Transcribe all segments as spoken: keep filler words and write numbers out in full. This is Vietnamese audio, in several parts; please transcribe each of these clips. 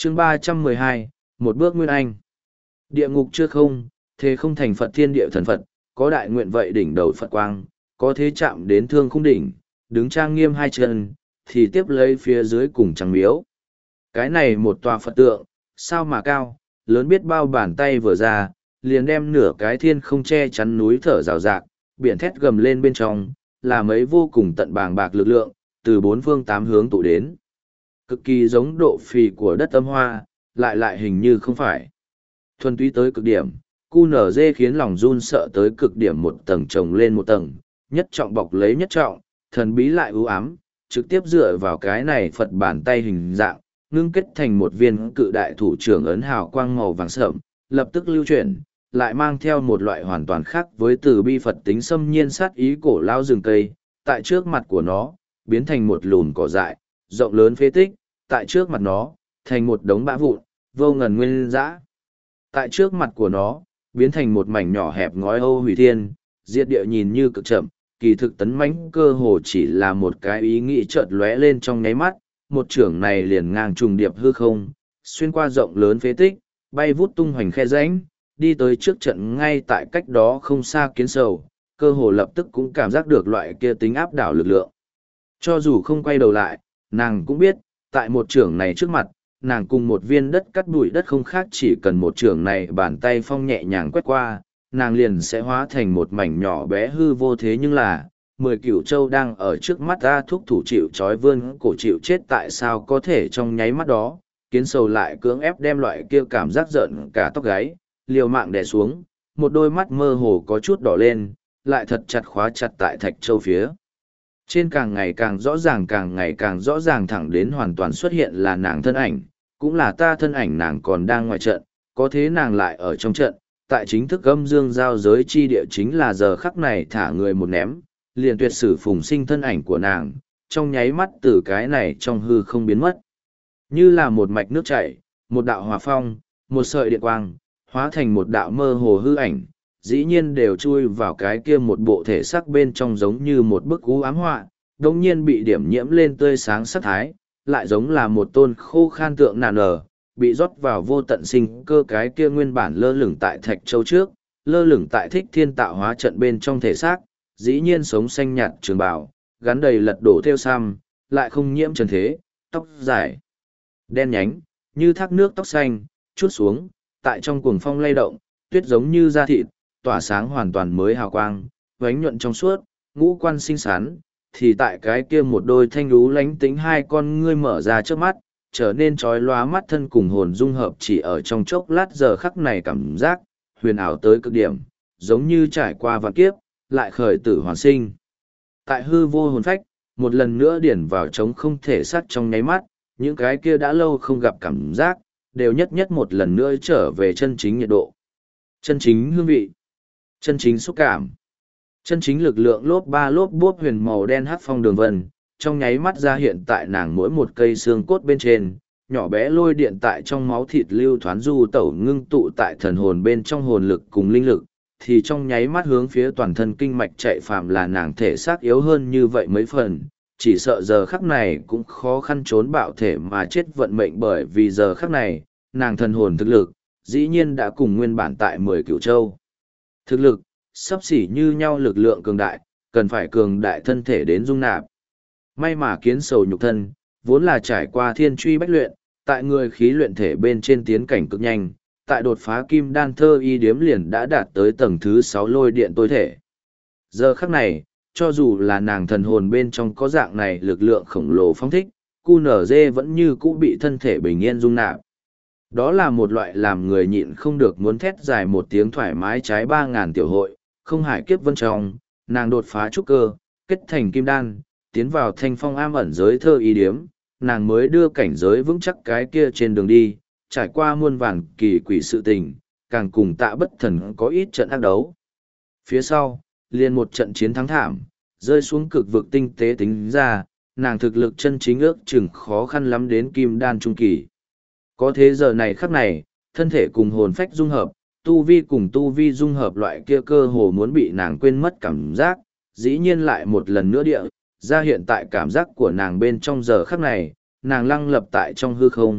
chương ba trăm mười hai, một bước nguyên anh. Địa ngục chưa không, thế không thành Phật thiên địa thần Phật, có đại nguyện vậy đỉnh đầu Phật quang, có thế chạm đến thương khung đỉnh, đứng trang nghiêm hai chân, thì tiếp lấy phía dưới cùng trăng miếu. Cái này một tòa Phật tượng, sao mà cao, lớn biết bao bàn tay vừa ra, liền đem nửa cái thiên không che chắn núi thở rào rạc, biển thét gầm lên bên trong, là mấy vô cùng tận bàng bạc lực lượng, từ bốn phương tám hướng tụ đến. Cực kỳ giống độ phì của đất âm hoa, lại lại hình như không phải. Thuần túy tới cực điểm, cu nở dê khiến lòng run sợ tới cực điểm, một tầng chồng lên một tầng, nhất trọng bọc lấy nhất trọng, thần bí lại ưu ám, trực tiếp dựa vào cái này Phật bàn tay hình dạng, ngưng kết thành một viên cự đại thủ trưởng ấn hào quang màu vàng sậm, lập tức lưu chuyển, lại mang theo một loại hoàn toàn khác với từ bi Phật tính xâm nhiên sát ý cổ lao rừng cây, tại trước mặt của nó, biến thành một lùn cỏ dại, rộng lớn phế tích, tại trước mặt nó, thành một đống bã vụn, vô ngần nguyên dã. Tại trước mặt của nó, biến thành một mảnh nhỏ hẹp ngói âu hủy thiên, diệt địa nhìn như cực chậm, kỳ thực tấn mãnh cơ hồ chỉ là một cái ý nghĩ chợt lóe lên trong nháy mắt, một trưởng này liền ngang trùng điệp hư không, xuyên qua rộng lớn phế tích, bay vút tung hoành khe rãnh, đi tới trước trận ngay tại cách đó không xa kiến sầu, cơ hồ lập tức cũng cảm giác được loại kia tính áp đảo lực lượng. Cho dù không quay đầu lại, nàng cũng biết, tại một trưởng này trước mặt, nàng cùng một viên đất cắt bụi đất không khác, chỉ cần một trưởng này bàn tay phong nhẹ nhàng quét qua, nàng liền sẽ hóa thành một mảnh nhỏ bé hư vô. Thế nhưng là, mười cửu châu đang ở trước mắt ta thúc thủ chịu trói vươn cổ chịu chết, tại sao có thể trong nháy mắt đó, kiến sầu lại cưỡng ép đem loại kia cảm giác giận cả tóc gáy, liều mạng đè xuống, một đôi mắt mơ hồ có chút đỏ lên, lại thật chặt khóa chặt tại thạch châu phía. Trên càng ngày càng rõ ràng càng ngày càng rõ ràng thẳng đến hoàn toàn xuất hiện là nàng thân ảnh, cũng là ta thân ảnh. Nàng còn đang ngoài trận, có thế nàng lại ở trong trận, tại chính thức âm dương giao giới chi địa. Chính là giờ khắc này thả người một ném, liền tuyệt sử phùng sinh thân ảnh của nàng, trong nháy mắt từ cái này trong hư không biến mất. Như là một mạch nước chảy, một đạo hòa phong, một sợi điện quang, hóa thành một đạo mơ hồ hư ảnh, dĩ nhiên đều chui vào cái kia một bộ thể xác bên trong, giống như một bức u ám họa, đồng nhiên bị điểm nhiễm lên tươi sáng sắc thái, lại giống là một tôn khô khan tượng nàn nở, bị rót vào vô tận sinh cơ. Cái kia nguyên bản lơ lửng tại thạch châu trước, lơ lửng tại thích thiên tạo hóa trận bên trong thể xác, dĩ nhiên sống xanh nhạt trường bào, gắn đầy lật đổ theo sam, lại không nhiễm trần thế, tóc dài, đen nhánh, như thác nước tóc xanh, chút xuống, tại trong cuồng phong lay động, tuyết giống như da thịt, tỏa sáng hoàn toàn mới hào quang, vánh nhuận trong suốt, ngũ quan xinh xắn, thì tại cái kia một đôi thanh lú lánh tính hai con ngươi mở ra trước mắt, trở nên trói lóa mắt thân cùng hồn dung hợp chỉ ở trong chốc lát. Giờ khắc này cảm giác, huyền ảo tới cực điểm, giống như trải qua vạn kiếp, lại khởi tử hoàn sinh. Tại hư vô hồn phách, một lần nữa điển vào trống không thể xác trong nháy mắt, những cái kia đã lâu không gặp cảm giác, đều nhất nhất một lần nữa trở về chân chính nhiệt độ, chân chính hương vị, chân chính xúc cảm, chân chính lực lượng. Lốp ba lốp bốp huyền màu đen hắc phong đường vân, trong nháy mắt ra hiện tại nàng mỗi một cây xương cốt bên trên, nhỏ bé lôi điện tại trong máu thịt lưu thoán du tẩu, ngưng tụ tại thần hồn bên trong, hồn lực cùng linh lực, thì trong nháy mắt hướng phía toàn thân kinh mạch chạy. Phàm là nàng thể xác yếu hơn như vậy mấy phần, chỉ sợ giờ khắc này cũng khó khăn trốn bạo thể mà chết vận mệnh, bởi vì giờ khắc này, nàng thần hồn thực lực, dĩ nhiên đã cùng nguyên bản tại mười cửu châu. Thực lực, sắp xỉ như nhau, lực lượng cường đại, cần phải cường đại thân thể đến dung nạp. May mà kiến sầu nhục thân, vốn là trải qua thiên truy bách luyện, tại người khí luyện thể bên trên tiến cảnh cực nhanh, tại đột phá kim đan thơ y điếm liền đã đạt tới tầng thứ sáu lôi điện tối thể. Giờ khắc này, cho dù là nàng thần hồn bên trong có dạng này lực lượng khổng lồ phóng thích, cu nở dê vẫn như cũ bị thân thể bình yên dung nạp. Đó là một loại làm người nhịn không được muốn thét dài một tiếng thoải mái. Trái ba ngàn tiểu hội, không hải kiếp vân trong, nàng đột phá trúc cơ, kết thành kim đan, tiến vào thanh phong am ẩn giới thơ y điếm, nàng mới đưa cảnh giới vững chắc cái kia trên đường đi, trải qua muôn vàn kỳ quỷ sự tình, càng cùng Tạ Bất Thần có ít trận ác đấu. Phía sau, liền một trận chiến thắng thảm, rơi xuống cực vực. Tinh tế tính ra, nàng thực lực chân chính ước chừng khó khăn lắm đến kim đan trung kỳ. Có thế giờ này khắc này, thân thể cùng hồn phách dung hợp, tu vi cùng tu vi dung hợp, loại kia cơ hồ muốn bị nàng quên mất cảm giác, dĩ nhiên lại một lần nữa địa, ra hiện tại cảm giác của nàng bên trong. Giờ khắc này, nàng lăng lập tại trong hư không,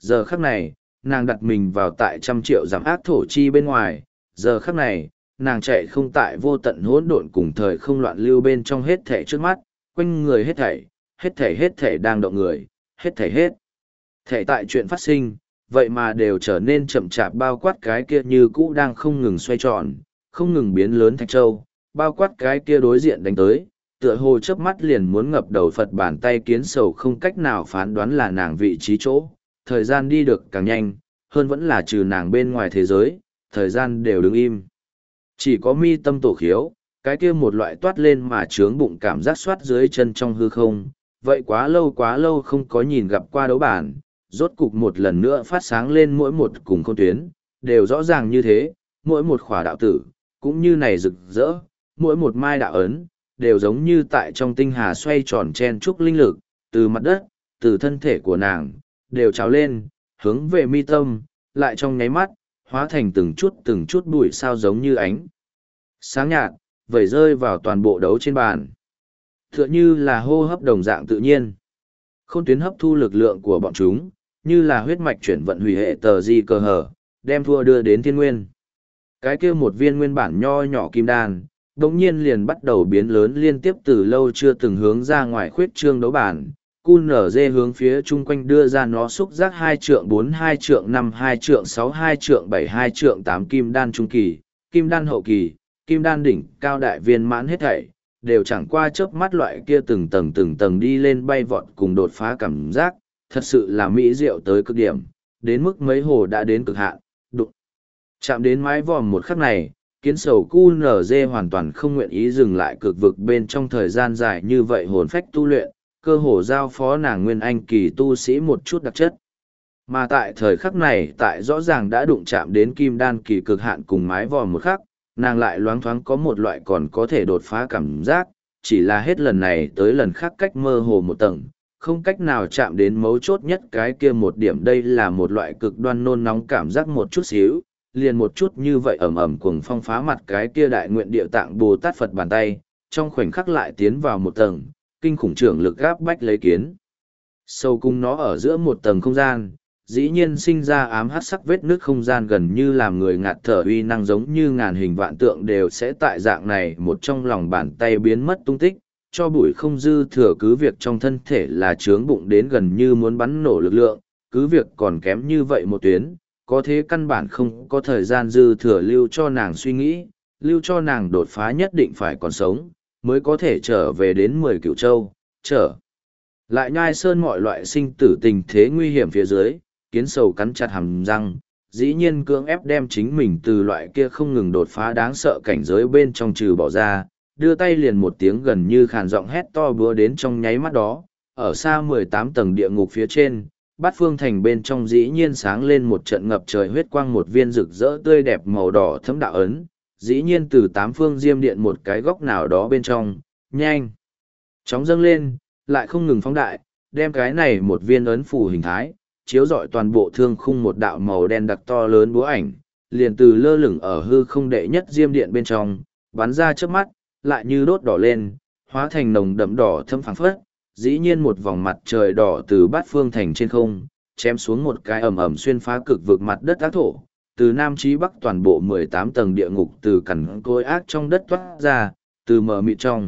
Giờ khắc này, nàng đặt mình vào tại trăm triệu giảm ác thổ chi bên ngoài, giờ khắc này, nàng chạy không tại vô tận hỗn độn cùng thời không loạn lưu bên trong hết thảy trước mắt, quanh người hết thảy, hết thảy hết thảy đang động người, hết thảy hết. Thảy tại chuyện phát sinh, vậy mà đều trở nên chậm chạp bao quát cái kia như cũ đang không ngừng xoay tròn, không ngừng biến lớn thạch châu, bao quát cái kia đối diện đánh tới, tựa hồ chớp mắt liền muốn ngập đầu Phật bàn tay kiến sầu không cách nào phán đoán là nàng vị trí chỗ, thời gian đi được càng nhanh, hơn vẫn là trừ nàng bên ngoài thế giới, thời gian đều đứng im. Chỉ có mi tâm tổ khiếu, cái kia một loại toát lên mà trướng bụng cảm giác xoát dưới chân trong hư không, vậy quá lâu quá lâu không có nhìn gặp qua đấu bản, rốt cục một lần nữa phát sáng lên mỗi một cùng khôn tuyến, đều rõ ràng như thế, mỗi một khỏa đạo tử, cũng như này rực rỡ, mỗi một mai đạo ấn, đều giống như tại trong tinh hà xoay tròn chen trúc linh lực, từ mặt đất, từ thân thể của nàng, đều trào lên, hướng về mi tâm, lại trong nháy mắt, hóa thành từng chút từng chút bụi sao giống như ánh. Sáng nhạt, vẩy rơi vào toàn bộ đấu trên bàn. Tựa như là hô hấp đồng dạng tự nhiên. Khôn tuyến hấp thu lực lượng của bọn chúng, như là huyết mạch chuyển vận hủy hệ tờ di cơ hở, đem thua đưa đến thiên nguyên. Cái kia một viên nguyên bản nho nhỏ kim đan, đống nhiên liền bắt đầu biến lớn liên tiếp từ lâu chưa từng hướng ra ngoài khuyết trương đấu bản. Cu nở dê hướng phía chung quanh đưa ra nó xúc giác hai trượng bốn hai trượng năm hai trượng sáu hai trượng bảy hai trượng tám kim đan trung kỳ, kim đan hậu kỳ, kim đan đỉnh cao đại viên mãn hết thảy, đều chẳng qua chớp mắt loại kia từng tầng từng tầng đi lên bay vọt cùng đột phá cảm giác, thật sự là mỹ diệu tới cực điểm, đến mức mấy hồ đã đến cực hạn, đụng. Chạm đến mái vòm một khắc này, kiến sầu cu nở dê hoàn toàn không nguyện ý dừng lại cực vực bên trong thời gian dài như vậy hồn phách tu luyện, cơ hồ giao phó nàng nguyên anh kỳ tu sĩ một chút đặc chất. Mà tại thời khắc này tại rõ ràng đã đụng chạm đến kim đan kỳ cực hạn cùng mái vòm một khắc, nàng lại loáng thoáng có một loại còn có thể đột phá cảm giác, chỉ là hết lần này tới lần khác cách mơ hồ một tầng, không cách nào chạm đến mấu chốt nhất cái kia một điểm. Đây là một loại cực đoan nôn nóng cảm giác một chút xíu, liền một chút như vậy ẩm ẩm cuồng phong phá mặt cái kia đại nguyện địa tạng Bồ Tát Phật bàn tay, trong khoảnh khắc lại tiến vào một tầng, kinh khủng trưởng lực gáp bách lấy kiến. Sâu cung nó ở giữa một tầng không gian, dĩ nhiên sinh ra ám hát sắc vết nước không gian gần như làm người ngạt thở uy năng giống như ngàn hình vạn tượng đều sẽ tại dạng này một trong lòng bàn tay biến mất tung tích, cho bụi không dư thừa cứ việc trong thân thể là trướng bụng đến gần như muốn bắn nổ lực lượng, cứ việc còn kém như vậy một tuyến, có thế căn bản không có thời gian dư thừa lưu cho nàng suy nghĩ, lưu cho nàng đột phá nhất định phải còn sống, mới có thể trở về đến mười cửu châu, trở lại nhai sơn mọi loại sinh tử tình thế nguy hiểm phía dưới, kiến sầu cắn chặt hàm răng, dĩ nhiên cưỡng ép đem chính mình từ loại kia không ngừng đột phá đáng sợ cảnh giới bên trong trừ bỏ ra, đưa tay liền một tiếng gần như khàn giọng hét to búa đến trong nháy mắt đó, ở xa mười tám tầng địa ngục phía trên, bát phương thành bên trong dĩ nhiên sáng lên một trận ngập trời huyết quang, một viên rực rỡ tươi đẹp màu đỏ thấm đạo ấn, dĩ nhiên từ tám phương diêm điện một cái góc nào đó bên trong, nhanh chóng dâng lên, lại không ngừng phóng đại, đem cái này một viên ấn phù hình thái, chiếu rọi toàn bộ thương khung một đạo màu đen đặc to lớn búa ảnh, liền từ lơ lửng ở hư không đệ nhất diêm điện bên trong, bắn ra trước mắt, lại như đốt đỏ lên, hóa thành nồng đậm đỏ thâm phảng phất, dĩ nhiên một vòng mặt trời đỏ từ bát phương thành trên không, chém xuống một cái ầm ầm xuyên phá cực vực mặt đất ác thổ, từ nam chí bắc toàn bộ mười tám tầng địa ngục từ cằn côi ác trong đất toát ra, từ mờ mịt trong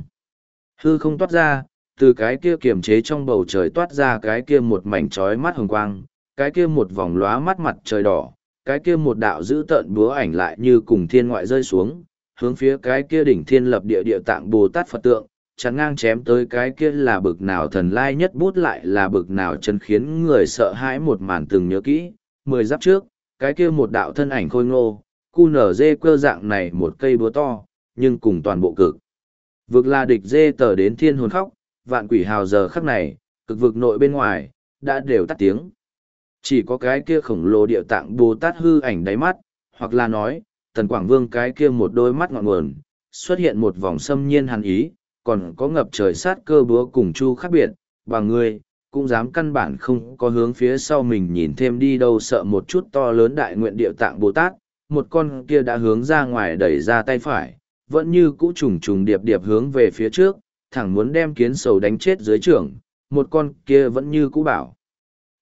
hư không toát ra, từ cái kia kiềm chế trong bầu trời toát ra cái kia một mảnh trói mắt hồng quang, cái kia một vòng lóa mắt mặt trời đỏ, cái kia một đạo dữ tợn búa ảnh lại như cùng thiên ngoại rơi xuống, hướng phía cái kia đỉnh thiên lập địa địa tạng Bồ Tát Phật tượng, chắn ngang chém tới. Cái kia là bực nào thần lai nhất bút, lại là bực nào chân khiến người sợ hãi một màn từng nhớ kỹ. Mười giáp trước, cái kia một đạo thân ảnh khôi ngô, cu nở dê quơ dạng này một cây búa to, nhưng cùng toàn bộ cực vực là địch dê tờ đến thiên hồn khóc, vạn quỷ hào giờ khắc này, cực vực nội bên ngoài, đã đều tắt tiếng. Chỉ có cái kia khổng lồ địa tạng Bồ Tát hư ảnh đáy mắt, hoặc là nói, Tần Quảng Vương cái kia một đôi mắt ngọn nguồn, xuất hiện một vòng xâm nhiên hàn ý, còn có ngập trời sát cơ búa cùng chu khác biệt, và ngươi, cũng dám căn bản không có hướng phía sau mình nhìn thêm đi đâu, sợ một chút to lớn đại nguyện địa tạng Bồ Tát, một con kia đã hướng ra ngoài đẩy ra tay phải, vẫn như cũ trùng trùng điệp điệp hướng về phía trước, thẳng muốn đem kiến sầu đánh chết dưới trưởng, một con kia vẫn như cũ bảo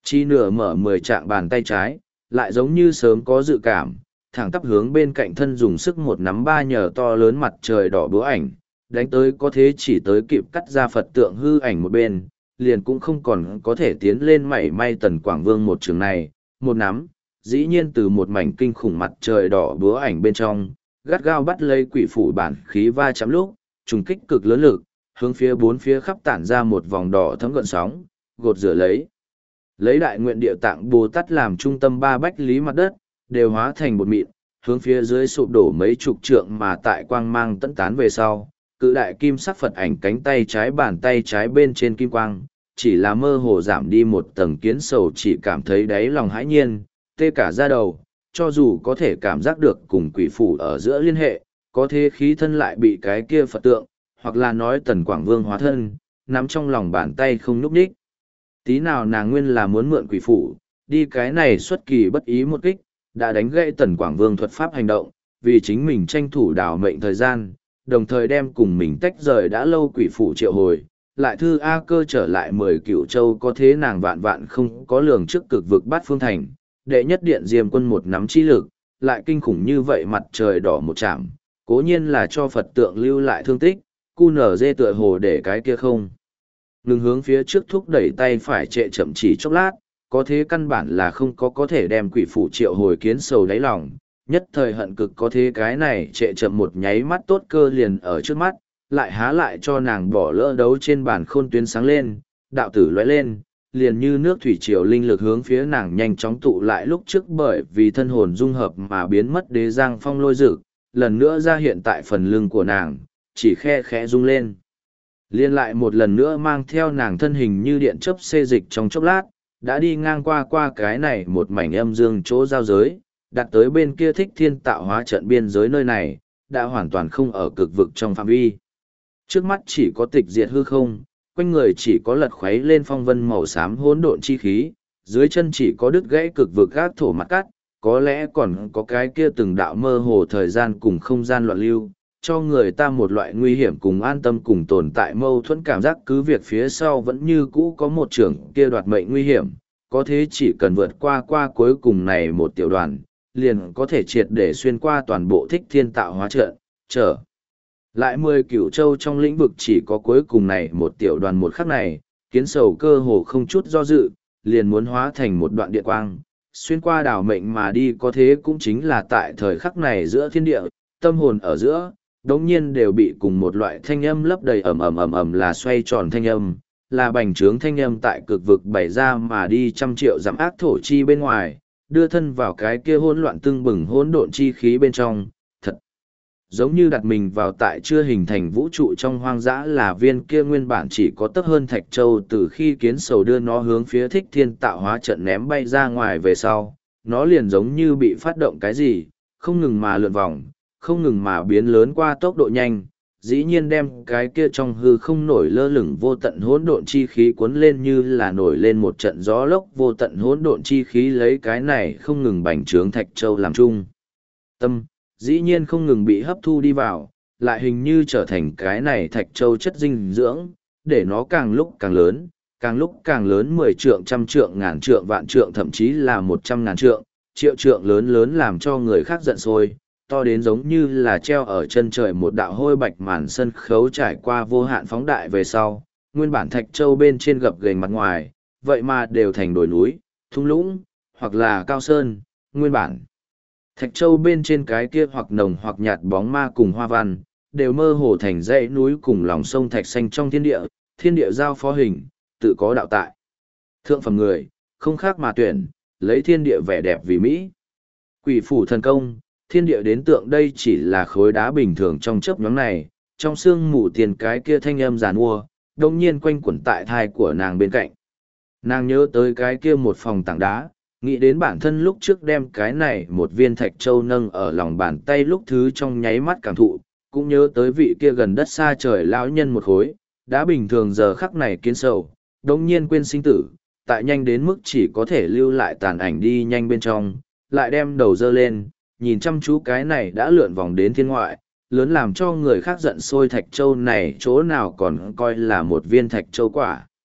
Chi nửa mở mười trạng bàn tay trái, lại giống như sớm có dự cảm, thẳng tắp hướng bên cạnh thân dùng sức một nắm ba nhờ to lớn mặt trời đỏ búa ảnh, đánh tới có thế chỉ tới kịp cắt ra Phật tượng hư ảnh một bên, liền cũng không còn có thể tiến lên mảy may Tần Quảng Vương một trường này, một nắm, dĩ nhiên từ một mảnh kinh khủng mặt trời đỏ búa ảnh bên trong, gắt gao bắt lấy quỷ phủ bản khí va chạm lúc, trùng kích cực lớn lực, hướng phía bốn phía khắp tản ra một vòng đỏ thấm gợn sóng, gột rửa lấy. Lấy đại nguyện địa tạng Bồ Tát làm trung tâm ba bách lý mặt đất, đều hóa thành một mịn, hướng phía dưới sụp đổ mấy chục trượng mà tại quang mang tận tán về sau, cự đại kim sắc Phật ảnh cánh tay trái bàn tay trái bên trên kim quang, chỉ là mơ hồ giảm đi một tầng kiến sầu, chỉ cảm thấy đáy lòng hãi nhiên, tê cả da đầu, cho dù có thể cảm giác được cùng quỷ phủ ở giữa liên hệ, có thế khí thân lại bị cái kia Phật tượng, hoặc là nói Tần Quảng Vương hóa thân, nắm trong lòng bàn tay không nhúc nhích. Tí nào nàng nguyên là muốn mượn quỷ phủ, đi cái này xuất kỳ bất ý một kích, đã đánh gãy Tần Quảng Vương thuật pháp hành động, vì chính mình tranh thủ đảo mệnh thời gian, đồng thời đem cùng mình tách rời đã lâu quỷ phủ triệu hồi, lại thư A Cơ trở lại mười cựu châu, có thế nàng vạn vạn không có lường trước cực vực bát phương thành, đệ nhất điện diêm quân một nắm chi lực, lại kinh khủng như vậy mặt trời đỏ một chạm, cố nhiên là cho Phật tượng lưu lại thương tích, cu nở dê tựa hồ để cái kia không. Ngừng hướng phía trước thúc đẩy tay phải trệ chậm chỉ chốc lát, có thế căn bản là không có có thể đem quỷ phủ triệu hồi kiến sầu đáy lòng, nhất thời hận cực có thế cái này trệ chậm một nháy mắt tốt cơ liền ở trước mắt, lại há lại cho nàng bỏ lỡ đấu trên bàn khôn tuyến sáng lên, đạo tử lóe lên, liền như nước thủy triều linh lực hướng phía nàng nhanh chóng tụ lại lúc trước bởi vì thân hồn dung hợp mà biến mất đế giang phong lôi dực, lần nữa ra hiện tại phần lưng của nàng, chỉ khe khẽ rung lên. Liên lại một lần nữa mang theo nàng thân hình như điện chớp xê dịch trong chốc lát, đã đi ngang qua qua cái này một mảnh âm dương chỗ giao giới, đặt tới bên kia thích thiên tạo hóa trận biên giới nơi này, đã hoàn toàn không ở cực vực trong phạm vi. Trước mắt chỉ có tịch diệt hư không, quanh người chỉ có lật khuấy lên phong vân màu xám hỗn độn chi khí, dưới chân chỉ có đứt gãy cực vực gác thổ mặt cắt, có lẽ còn có cái kia từng đạo mơ hồ thời gian cùng không gian loạn lưu, cho người ta một loại nguy hiểm cùng an tâm cùng tồn tại mâu thuẫn cảm giác, cứ việc phía sau vẫn như cũ có một trưởng kia đoạt mệnh nguy hiểm, có thế chỉ cần vượt qua qua cuối cùng này một tiểu đoàn, liền có thể triệt để xuyên qua toàn bộ thích thiên tạo hóa trận, trở lại mười cửu châu trong lĩnh vực chỉ có cuối cùng này một tiểu đoàn một khắc này, kiến sầu cơ hồ không chút do dự, liền muốn hóa thành một đoạn điện quang, xuyên qua đảo mệnh mà đi, có thế cũng chính là tại thời khắc này giữa thiên địa, tâm hồn ở giữa, đống nhiên đều bị cùng một loại thanh âm lấp đầy ầm ầm ầm ầm là xoay tròn thanh âm, là bành trướng thanh âm tại cực vực bày ra mà đi trăm triệu dặm ác thổ chi bên ngoài, đưa thân vào cái kia hỗn loạn tưng bừng hỗn độn chi khí bên trong, thật giống như đặt mình vào tại chưa hình thành vũ trụ trong hoang dã, là viên kia nguyên bản chỉ có tấp hơn thạch châu, từ khi kiến sầu đưa nó hướng phía thích thiên tạo hóa trận ném bay ra ngoài về sau, nó liền giống như bị phát động cái gì, không ngừng mà lượn vòng, không ngừng mà biến lớn qua tốc độ nhanh, dĩ nhiên đem cái kia trong hư không nổi lơ lửng vô tận hỗn độn chi khí cuốn lên như là nổi lên một trận gió lốc, vô tận hỗn độn chi khí lấy cái này không ngừng bành trướng thạch châu làm chung tâm, dĩ nhiên không ngừng bị hấp thu đi vào, lại hình như trở thành cái này thạch châu chất dinh dưỡng, để nó càng lúc càng lớn, càng lúc càng lớn, mười trượng, trăm trượng, ngàn trượng, vạn trượng, thậm chí là một trăm ngàn trượng, triệu trượng lớn lớn, làm cho người khác giận sôi, to đến giống như là treo ở chân trời một đạo hôi bạch màn sân khấu trải qua vô hạn phóng đại về sau, nguyên bản thạch châu bên trên gập ghềnh mặt ngoài, vậy mà đều thành đồi núi, thung lũng, hoặc là cao sơn, nguyên bản. Thạch châu bên trên cái kia hoặc nồng hoặc nhạt bóng ma cùng hoa văn, đều mơ hồ thành dãy núi cùng lòng sông thạch xanh trong thiên địa, thiên địa giao phó hình, tự có đạo tại. Thượng phẩm người, không khác mà tuyển, lấy thiên địa vẻ đẹp vì Mỹ. Quỷ phủ thần công, thiên địa đến tượng đây chỉ là khối đá bình thường trong chớp nhoáng này, trong xương mù tiền cái kia thanh âm giàn mua, đông nhiên quanh quẩn tại thai của nàng bên cạnh. Nàng nhớ tới cái kia một phòng tảng đá, nghĩ đến bản thân lúc trước đem cái này một viên thạch châu nâng ở lòng bàn tay lúc thứ trong nháy mắt cảm thụ, cũng nhớ tới vị kia gần đất xa trời lão nhân một khối, đã bình thường giờ khắc này kiến sầu, đông nhiên quên sinh tử, tại nhanh đến mức chỉ có thể lưu lại tàn ảnh đi nhanh bên trong, lại đem đầu dơ lên, nhìn chăm chú cái này đã lượn vòng đến thiên ngoại, lớn làm cho người khác giận sôi thạch châu này chỗ nào còn coi là một viên thạch châu quả.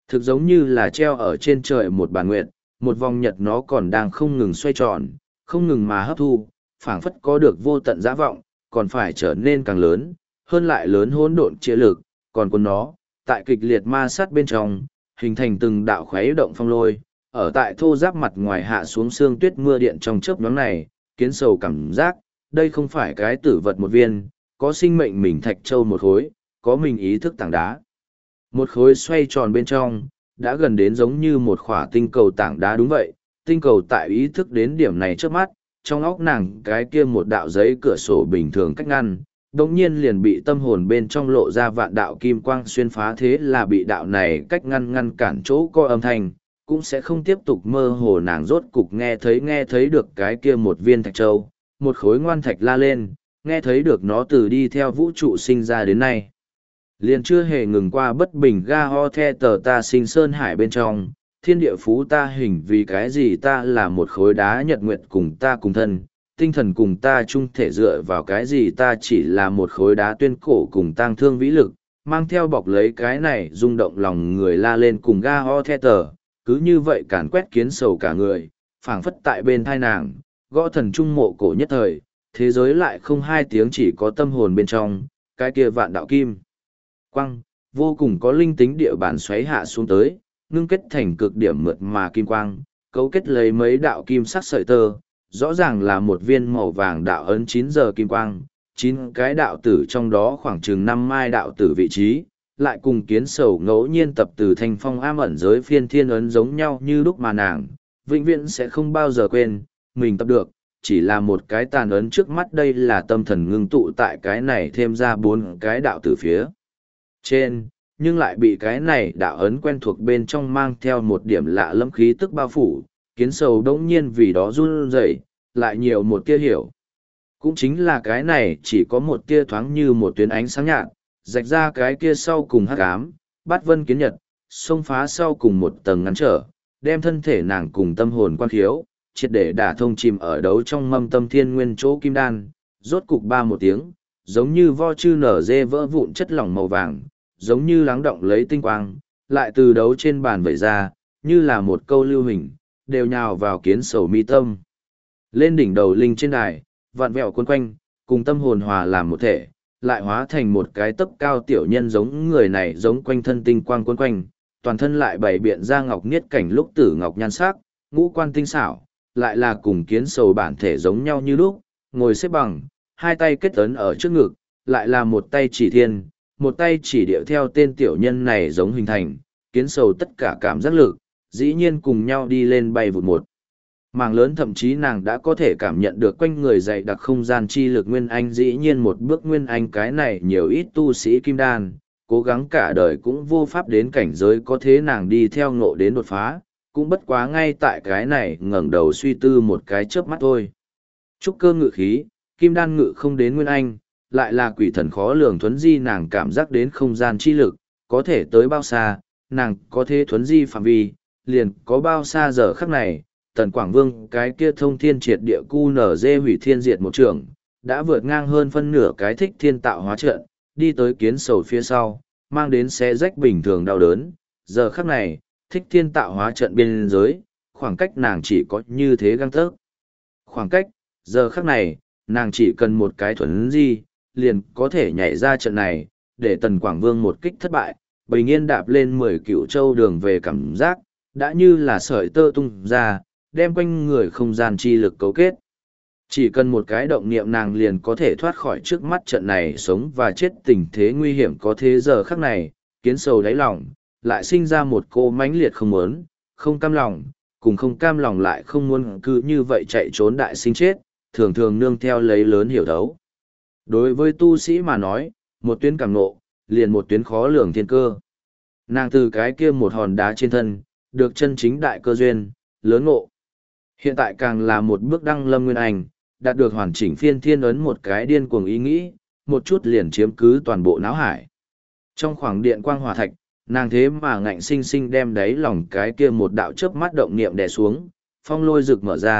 Thực giống như là treo ở trên trời một bàn nguyệt, một vòng nhật nó còn đang không ngừng xoay tròn, không ngừng mà hấp thu, phảng phất có được vô tận dã vọng, còn phải trở nên càng lớn, hơn lại lớn hỗn độn chia lực, còn quân nó, tại kịch liệt ma sát bên trong, hình thành từng đạo khuấy động phong lôi, ở tại thô giáp mặt ngoài hạ xuống sương tuyết mưa điện trong chớp nhoáng này, kiến sầu cảm giác, đây không phải cái tử vật một viên, có sinh mệnh mình thạch châu một khối, có mình ý thức tảng đá. Một khối xoay tròn bên trong, đã gần đến giống như một khỏa tinh cầu tảng đá đúng vậy, tinh cầu tại ý thức đến điểm này trước mắt, trong óc nàng cái kia một đạo giấy cửa sổ bình thường cách ngăn, đồng nhiên liền bị tâm hồn bên trong lộ ra vạn đạo kim quang xuyên phá thế là bị đạo này cách ngăn ngăn cản chỗ có âm thanh, cũng sẽ không tiếp tục mơ hồ nàng rốt cục nghe thấy nghe thấy được cái kia một viên thạch châu, một khối ngoan thạch la lên, nghe thấy được nó từ đi theo vũ trụ sinh ra đến nay. Liền chưa hề ngừng qua bất bình ga ho the tờ ta sinh sơn hải bên trong, thiên địa phú ta hình vì cái gì ta là một khối đá nhật nguyệt cùng ta cùng thân, tinh thần cùng ta chung thể dựa vào cái gì ta chỉ là một khối đá tuyên cổ cùng tang thương vĩ lực, mang theo bọc lấy cái này rung động lòng người la lên cùng ga ho the tờ, cứ như vậy càn quét kiến sầu cả người, phảng phất tại bên thai nàng, gõ thần trung mộ cổ nhất thời, thế giới lại không hai tiếng chỉ có tâm hồn bên trong, cái kia vạn đạo kim. Quang, vô cùng có linh tính địa bản xoáy hạ xuống tới, ngưng kết thành cực điểm mượt mà kim quang, cấu kết lấy mấy đạo kim sắc sợi tơ, rõ ràng là một viên màu vàng đạo ấn chín giờ kim quang, chín cái đạo tử trong đó khoảng chừng năm mai đạo tử vị trí, lại cùng kiến sầu ngẫu nhiên tập từ thanh phong am ẩn giới phiên thiên ấn giống nhau như lúc mà nàng, vĩnh viễn sẽ không bao giờ quên, mình tập được, chỉ là một cái tàn ấn trước mắt đây là tâm thần ngưng tụ tại cái này thêm ra bốn cái đạo tử phía trên, nhưng lại bị cái này đạo ấn quen thuộc bên trong mang theo một điểm lạ lẫm khí tức bao phủ, kiến sầu đống nhiên vì đó run rẩy, lại nhiều một tia hiểu. Cũng chính là cái này chỉ có một tia thoáng như một tuyến ánh sáng nhạt, rạch ra cái kia sau cùng hắc ám, bát vân kiến nhật, xông phá sau cùng một tầng ngắn trở, đem thân thể nàng cùng tâm hồn quan khiếu, triệt để đả thông chìm ở đấu trong mâm tâm thiên nguyên chỗ kim đan, rốt cục ba một tiếng, giống như vo chư nở dê vỡ vụn chất lỏng màu vàng, giống như lắng động lấy tinh quang, lại từ đấu trên bàn vẩy ra, như là một câu lưu hình, đều nhào vào kiến sầu mi tâm. Lên đỉnh đầu linh trên đài, vạn vẹo cuốn quanh, cùng tâm hồn hòa làm một thể, lại hóa thành một cái tấc cao tiểu nhân giống người này giống quanh thân tinh quang cuốn quanh, toàn thân lại bày biện ra ngọc niết cảnh lúc tử ngọc nhan sắc, ngũ quan tinh xảo, lại là cùng kiến sầu bản thể giống nhau như lúc, ngồi xếp bằng, hai tay kết ấn ở trước ngực, lại là một tay chỉ thiên, một tay chỉ điệu theo tên tiểu nhân này giống hình thành, kiến sầu tất cả cảm giác lực, dĩ nhiên cùng nhau đi lên bay vụt một. Mảng lớn thậm chí nàng đã có thể cảm nhận được quanh người dày đặc không gian chi lực Nguyên Anh dĩ nhiên một bước Nguyên Anh cái này nhiều ít tu sĩ kim đan, cố gắng cả đời cũng vô pháp đến cảnh giới có thế nàng đi theo ngộ đến đột phá, cũng bất quá ngay tại cái này ngẩng đầu suy tư một cái chớp mắt thôi. Trúc cơ ngự khí, kim đan ngự không đến Nguyên Anh, lại là quỷ thần khó lường thuấn di nàng cảm giác đến không gian chi lực, có thể tới bao xa, nàng có thể thuấn di phạm vi, liền có bao xa giờ khắc này, Tần Quảng Vương cái kia thông thiên triệt địa cu nở dê hủy thiên diệt một trường, đã vượt ngang hơn phân nửa cái thích thiên tạo hóa trận, đi tới kiến sầu phía sau, mang đến xé rách bình thường đau đớn, giờ khắc này, thích thiên tạo hóa trận biên giới, khoảng cách nàng chỉ có như thế găng tớc. Khoảng cách, giờ khắc này, nàng chỉ cần một cái thuấn di, liền có thể nhảy ra trận này, để Tần Quảng Vương một kích thất bại, bình yên đạp lên mười cựu châu đường về cảm giác, đã như là sợi tơ tung ra, đem quanh người không gian chi lực cấu kết. Chỉ cần một cái động niệm nàng liền có thể thoát khỏi trước mắt trận này sống và chết tình thế nguy hiểm có thế giờ khắc này, kiến sầu đáy lòng, lại sinh ra một cô mãnh liệt không muốn, không cam lòng, cùng không cam lòng lại không muốn cứ như vậy chạy trốn đại sinh chết, thường thường nương theo lấy lớn hiểu thấu. Đối với tu sĩ mà nói, một tuyến cảm nộ, liền một tuyến khó lường thiên cơ. Nàng từ cái kia một hòn đá trên thân, được chân chính đại cơ duyên, lớn ngộ. Hiện tại càng là một bước đăng lâm nguyên anh, đạt được hoàn chỉnh phiên thiên ấn một cái điên cuồng ý nghĩ, một chút liền chiếm cứ toàn bộ não hải. Trong khoảng điện quang hỏa thạch, nàng thế mà ngạnh sinh sinh đem đáy lòng cái kia một đạo chớp mắt động niệm đè xuống, phong lôi rực mở ra,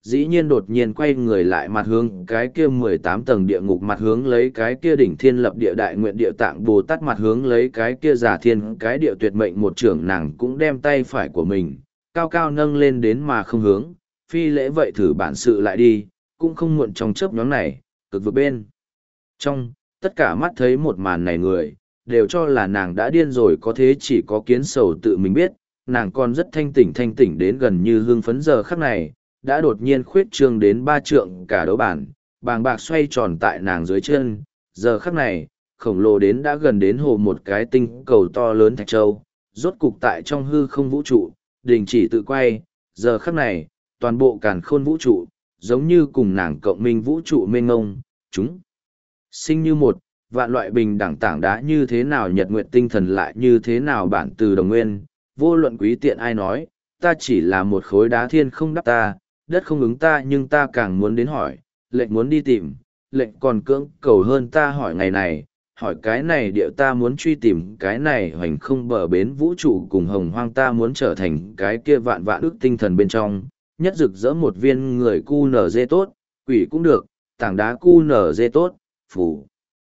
dĩ nhiên đột nhiên quay người lại mặt hướng cái kia mười tám tầng địa ngục, mặt hướng lấy cái kia đỉnh thiên lập địa đại nguyện địa tạng Bồ Tát, mặt hướng lấy cái kia giả thiên cái địa tuyệt mệnh một trưởng, nàng cũng đem tay phải của mình, cao cao nâng lên đến mà không hướng, phi lễ vậy thử bản sự lại đi, cũng không muộn trong chớp nhóm này, cực vực bên. Trong, tất cả mắt thấy một màn này người, đều cho là nàng đã điên rồi, có thế chỉ có kiến sầu tự mình biết, nàng còn rất thanh tỉnh thanh tỉnh đến gần như hương phấn giờ khắc này, đã đột nhiên khuyết trương đến ba trượng cả đấu bản, bàng bạc xoay tròn tại nàng dưới chân, giờ khắc này, khổng lồ đến đã gần đến hồ một cái tinh cầu to lớn thạch châu, rốt cục tại trong hư không vũ trụ, đình chỉ tự quay, giờ khắc này, toàn bộ càn khôn vũ trụ, giống như cùng nàng cộng minh vũ trụ mênh ngông, chúng sinh như một, vạn loại bình đẳng tảng đá như thế nào nhật nguyện tinh thần lại như thế nào bản từ đồng nguyên, vô luận quý tiện ai nói, ta chỉ là một khối đá thiên không đắp ta, đất không ứng ta, nhưng ta càng muốn đến hỏi, lệnh muốn đi tìm, lệnh còn cưỡng cầu hơn ta hỏi ngày này, hỏi cái này điệu ta muốn truy tìm cái này hoành không bờ bến vũ trụ cùng hồng hoang, ta muốn trở thành cái kia vạn vạn ước tinh thần bên trong, nhất rực rỡ một viên người cu nở dê tốt, quỷ cũng được, tảng đá cu nở dê tốt, phủ.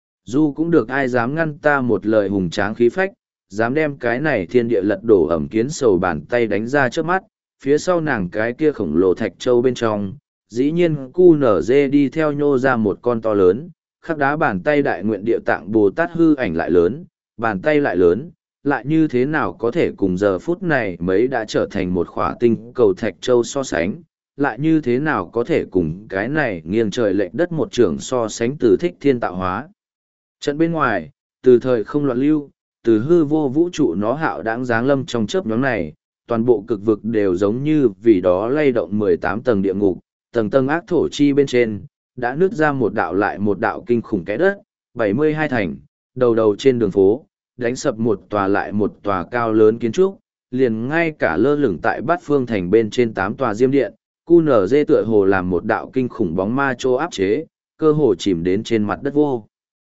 Du cũng được, ai dám ngăn ta một lời hùng tráng khí phách, dám đem cái này thiên địa lật đổ ẩm kiến sầu bàn tay đánh ra trước mắt, phía sau nàng cái kia khổng lồ thạch châu bên trong, dĩ nhiên cu nở dê đi theo nhô ra một con to lớn, khắc đá bàn tay đại nguyện địa tạng Bồ Tát hư ảnh lại lớn, bàn tay lại lớn, lại như thế nào có thể cùng giờ phút này mấy đã trở thành một khỏa tinh cầu thạch châu so sánh, lại như thế nào có thể cùng cái này nghiêng trời lệch đất một trường so sánh từ thích thiên tạo hóa. Trận bên ngoài, từ thời không loạn lưu, từ hư vô vũ trụ nó hạo đáng giáng lâm trong chớp nhóm này, toàn bộ cực vực đều giống như vì đó lay động mười tám tầng địa ngục, tầng tầng ác thổ chi bên trên, đã nứt ra một đạo lại một đạo kinh khủng kẽ đất, bảy mươi hai thành, đầu đầu trên đường phố, đánh sập một tòa lại một tòa cao lớn kiến trúc, liền ngay cả lơ lửng tại bát phương thành bên trên tám tòa diêm điện, cu nở dê tựa hồ làm một đạo kinh khủng bóng ma trô áp chế, cơ hồ chìm đến trên mặt đất vô.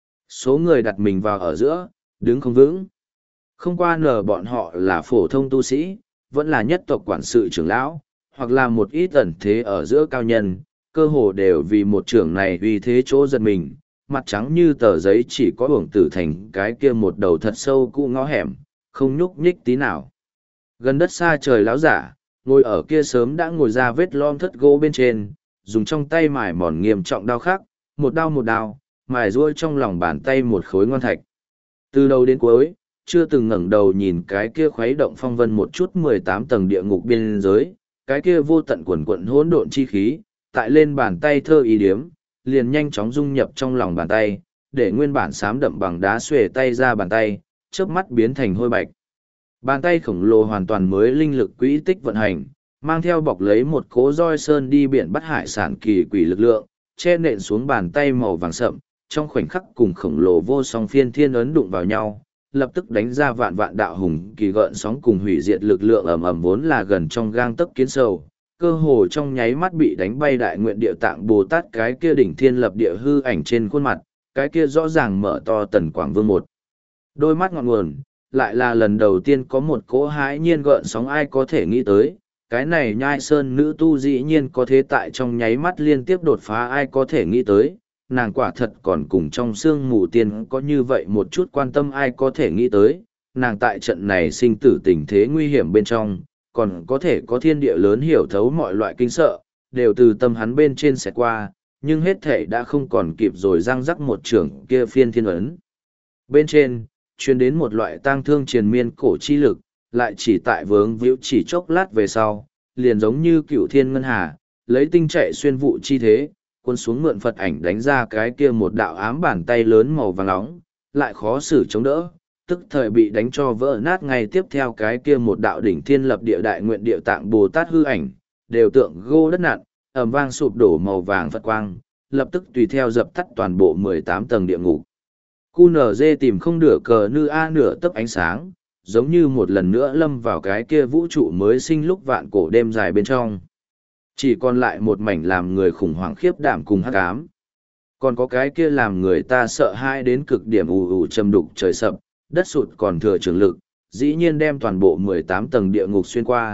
Số người đặt mình vào ở giữa, đứng không vững. Không qua nở bọn họ là phổ thông tu sĩ, vẫn là nhất tộc quản sự trưởng lão, hoặc là một ít ẩn thế ở giữa cao nhân, cơ hồ đều vì một trưởng này vì thế chỗ giật mình, mặt trắng như tờ giấy, chỉ có uổng tử thành cái kia một đầu thật sâu cũ ngõ hẻm, không nhúc nhích tí nào. Gần đất xa trời lão giả, ngồi ở kia sớm đã ngồi ra vết lom thất gỗ bên trên, dùng trong tay mài mòn nghiêm trọng đao khắc, một đao một đao, mài ruôi trong lòng bàn tay một khối ngon thạch. Từ đầu đến cuối, chưa từng ngẩng đầu nhìn cái kia khuấy động phong vân một chút mười tám tầng địa ngục biên giới, cái kia vô tận quần quận hỗn độn chi khí, tại lên bàn tay thơ ý điếm, liền nhanh chóng dung nhập trong lòng bàn tay, để nguyên bản xám đậm bằng đá xuề tay ra bàn tay, chớp mắt biến thành hôi bạch. Bàn tay khổng lồ hoàn toàn mới linh lực quỹ tích vận hành, mang theo bọc lấy một cố roi sơn đi biển bắt hải sản kỳ quỷ lực lượng, che nện xuống bàn tay màu vàng sậm, trong khoảnh khắc cùng khổng lồ vô song phiên thiên ấn đụng vào nhau, lập tức đánh ra vạn vạn đạo hùng kỳ gợn sóng cùng hủy diệt lực lượng ầm ầm vốn là gần trong gang tấc kiến sầu, cơ hồ trong nháy mắt bị đánh bay đại nguyện địa tạng Bồ Tát cái kia đỉnh thiên lập địa hư ảnh trên khuôn mặt, cái kia rõ ràng mở to tần quảng vương một. Đôi mắt ngọn nguồn, lại là lần đầu tiên có một cỗ hãi nhiên gợn sóng, ai có thể nghĩ tới, cái này nhai sơn nữ tu dĩ nhiên có thế tại trong nháy mắt liên tiếp đột phá, ai có thể nghĩ tới, nàng quả thật còn cùng trong sương mù tiên có như vậy một chút quan tâm, ai có thể nghĩ tới, nàng tại trận này sinh tử tình thế nguy hiểm bên trong, còn có thể có thiên địa lớn hiểu thấu mọi loại kinh sợ, đều từ tâm hắn bên trên sẽ qua, nhưng hết thể đã không còn kịp rồi, răng rắc một trưởng kia phiên thiên ấn. Bên trên, truyền đến một loại tang thương triền miên cổ chi lực, lại chỉ tại vướng víu chỉ chốc lát về sau, liền giống như cựu thiên ngân hà, lấy tinh chạy xuyên vụ chi thế, quân xuống mượn Phật ảnh đánh ra cái kia một đạo ám bàn tay lớn màu vàng nóng, lại khó xử chống đỡ, tức thời bị đánh cho vỡ nát. Ngay tiếp theo cái kia một đạo đỉnh thiên lập địa đại nguyện địa tạng Bồ Tát hư ảnh, đều tượng gô đất nặn, ầm vang sụp đổ màu vàng Phật quang, lập tức tùy theo dập tắt toàn bộ mười tám tầng địa ngục. cu en giê tìm không nửa cờ nư a nửa tấc ánh sáng, giống như một lần nữa lâm vào cái kia vũ trụ mới sinh lúc vạn cổ đêm dài bên trong. Chỉ còn lại một mảnh làm người khủng hoảng khiếp đảm cùng hắc ám. Còn có cái kia làm người ta sợ hãi đến cực điểm ù ù châm đục trời sập, đất sụt còn thừa trường lực, dĩ nhiên đem toàn bộ mười tám tầng địa ngục xuyên qua,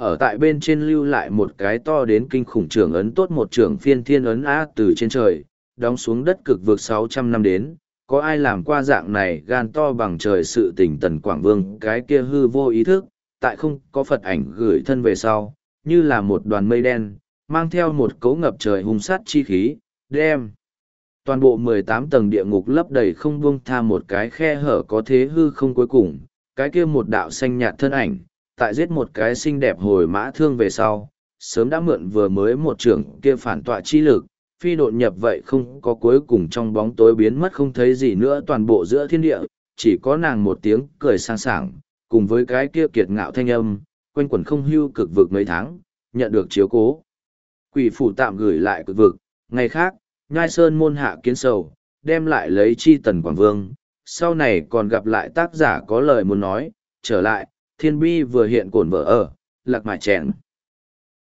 ở tại bên trên lưu lại một cái to đến kinh khủng trưởng ấn tốt một trưởng phiên thiên ấn á từ trên trời, đóng xuống đất cực vượt sáu trăm năm đến, có ai làm qua dạng này gan to bằng trời sự tình Tần Quảng Vương cái kia hư vô ý thức, tại không có Phật ảnh gửi thân về sau, như là một đoàn mây đen, mang theo một cấu ngập trời hung sát chi khí, đem. Toàn bộ mười tám tầng địa ngục lấp đầy không buông tha một cái khe hở có thế hư không cuối cùng, cái kia một đạo xanh nhạt thân ảnh, tại giết một cái xinh đẹp hồi mã thương về sau, sớm đã mượn vừa mới một trưởng kia phản tọa chi lực, phi độn nhập vậy không có cuối cùng trong bóng tối biến mất không thấy gì nữa toàn bộ giữa thiên địa, chỉ có nàng một tiếng cười sang sảng, cùng với cái kia kiệt ngạo thanh âm, quanh quẩn không hưu cực vực mấy tháng, nhận được chiếu cố. Quỷ phủ tạm gửi lại cực vực, ngày khác, nhai sơn môn hạ kiến sầu, đem lại lấy chi Tần Quảng Vương, sau này còn gặp lại tác giả có lời muốn nói, trở lại, thiên bi vừa hiện cổn vợ ở, lạc mại chèn.